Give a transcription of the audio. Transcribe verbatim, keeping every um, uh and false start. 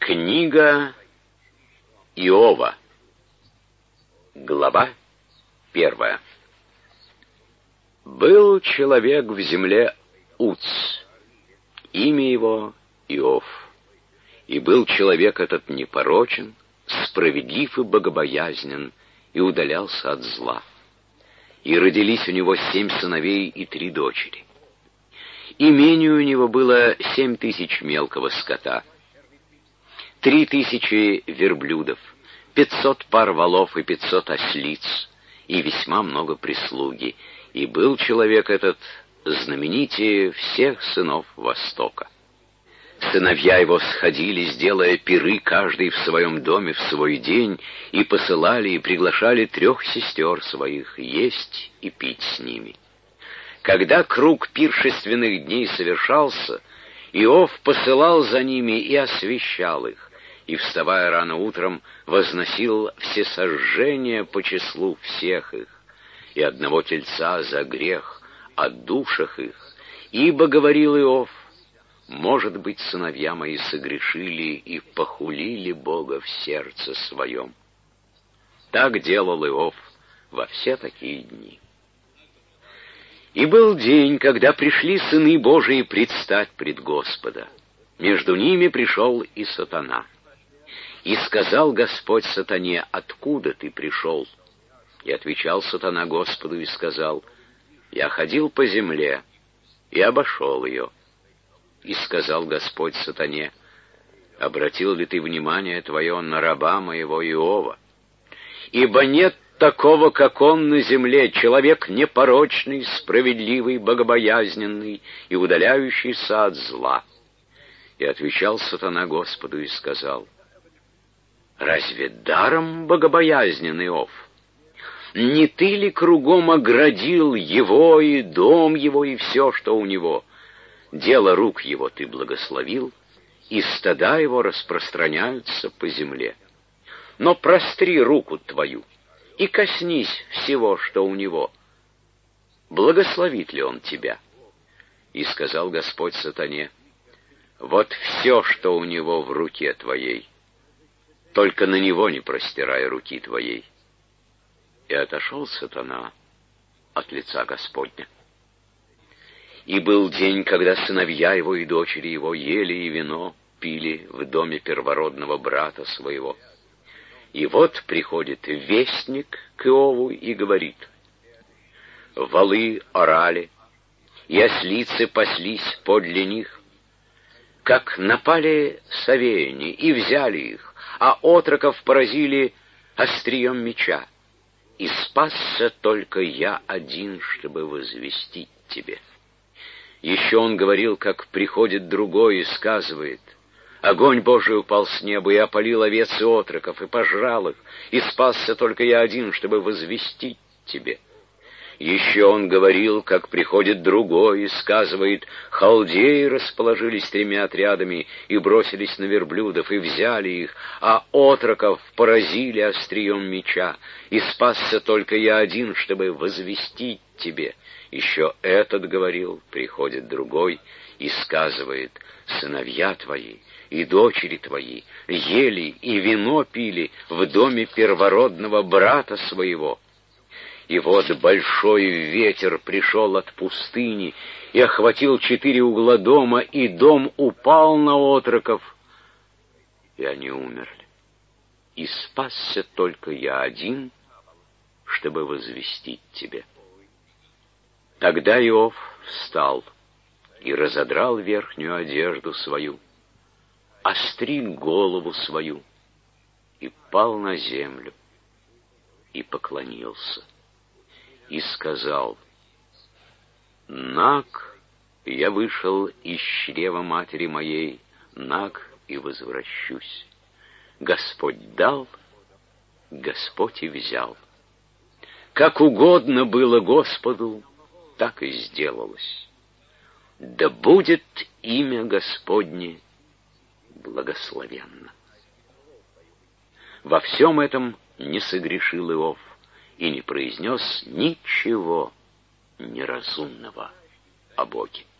Книга Иова. Глава первая. Был человек в земле Уц, имя его Иов. И был человек этот непорочен, справедлив и богобоязнен, и удалялся от зла. И родились у него семь сыновей и три дочери. Имению у него было семь тысяч мелкого скота, три тысячи верблюдов, пятьсот пар волов и пятьсот ослиц, и весьма много прислуги. И был человек этот знаменитее всех сынов Востока. Сыновья его сходили, сделая пиры каждый в своем доме в свой день, и посылали и приглашали трех сестер своих есть и пить с ними. Когда круг пиршественных дней совершался, Иов посылал за ними и освещал их, и, вставая рано утром, возносил всесожжения по числу всех их, и одного тельца за грех о душах их. Ибо, говорил Иов, может быть, сыновья мои согрешили и похулили Бога в сердце своем. Так делал Иов во все такие дни. И был день, когда пришли сыны Божии предстать пред Господа. Между ними пришел и сатана. И сказал Господь сатане: откуда ты пришел? И отвечал сатана Господу и сказал: я ходил по земле и обошел ее. И сказал Господь сатане: обратил ли ты внимание твое на раба моего Иова? Ибо нет такого, как он на земле, человек непорочный, справедливый, богобоязненный и удаляющийся от зла. И отвечал сатана Господу и сказал: разве даром богобоязнен Иов? Не ты ли кругом оградил его и дом его и все, что у него? Дело рук его ты благословил, и стада его распространяются по земле. Но простри руку твою и коснись всего, что у него. Благословит ли он тебя? И сказал Господь сатане: вот все, что у него в руке твоей, только на него не простирай руки твоей. И отошел сатана от лица Господня. И был день, когда сыновья его и дочери его ели и вино пили в доме первородного брата своего. И вот приходит вестник к Иову и говорит: волы орали, и ослицы паслись подле них, как напали совеяне и взяли их, а отроков поразили острием меча. И спасся только я один, чтобы возвестить тебе. Еще он говорил, как приходит другой и сказывает: огонь Божий упал с неба и опалил овец и отроков, и пожрал их, и спасся только я один, чтобы возвестить тебе. Еще он говорил, как приходит другой и сказывает: халдеи расположились тремя отрядами и бросились на верблюдов, и взяли их, а отроков поразили острием меча, и спасся только я один, чтобы возвестить тебе. Еще этот говорил, приходит другой и сказывает: сыновья твои и дочери твои ели и вино пили в доме первородного брата своего. И вот большой ветер пришел от пустыни и охватил четыре угла дома, и дом упал на отроков, и они умерли. И спасся только я один, чтобы возвестить тебе. Тогда Иов встал и разодрал верхнюю одежду свою, остриг голову свою, и пал на землю, и поклонился. И сказал: наг я вышел из чрева матери моей, наг и возвращусь. Господь дал, Господь и взял. Как угодно было Господу, так и сделалось. Да будет имя Господне благословенно. Во всем этом не согрешил Иов и не произнес ничего неразумного о Боге.